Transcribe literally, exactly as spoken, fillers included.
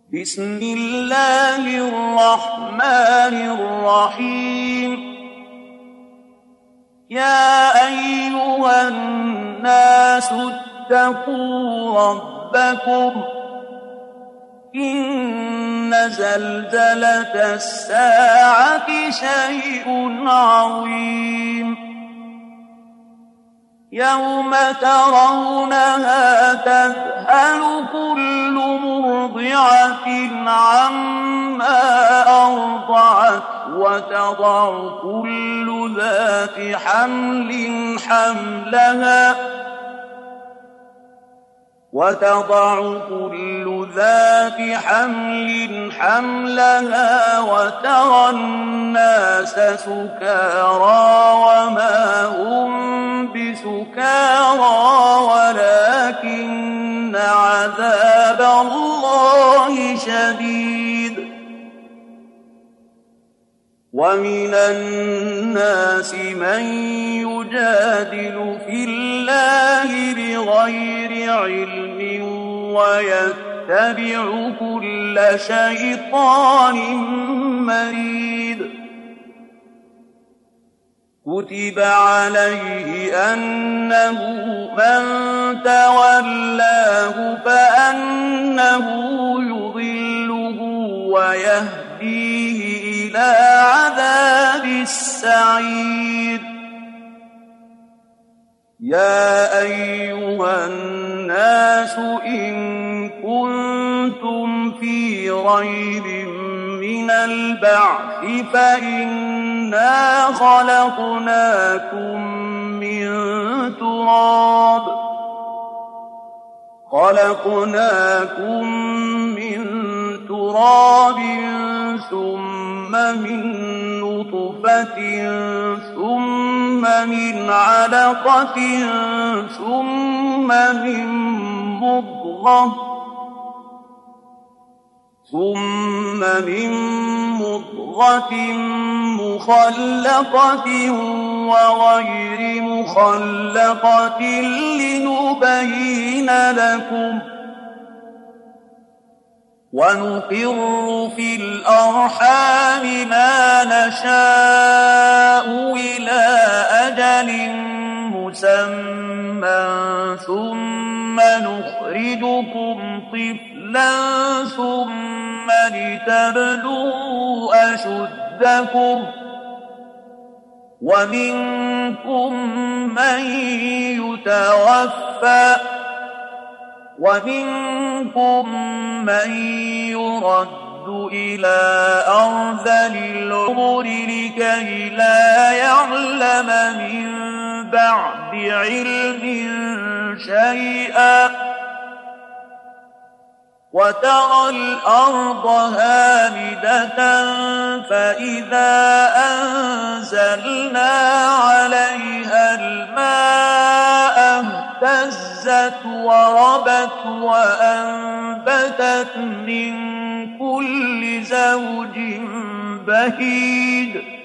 بسم الله الرحمن الرحيم يا أيها الناس اتقوا ربكم إن زلزلة الساعة شيء عظيم يوم ترونها تذهل كل مرضعة عما أرضعت وتضع كل ذات حمل حملها وتضع كل ذات حمل حملها وترى الناس سكارى وما هم بسكارى ولكن عذاب الله شديد ومن الناس من يجادل في الله بغير علم ويتبع كل شيطان مريد كتب عليه أنه من تولاه فأنه يضله ويهديه إلى عذاب السعير يا أيها الناس إن كنتم في ريب من البعث فإنا خلقناكم من تراب خلقناكم من تراب ثم من نطفة ثم من علقة ثم من مضغة ثم من مضغة مخلقة وغير مخلقة لنبين لكم ونقر في الأرحام ما نشاء إلى أجل مسمى ثم نخرجكم طفلا ثم لتبلغوا أشدكم ومنكم من يتوفى ومنكم من يرد إلى أرذل العمر لكي لا يعلم من بعد علم شيئا وترى الأرض هامدة فإذا أنزلنا عليها الماء اهتزت وربت وأنبتت من كل زوج بهيج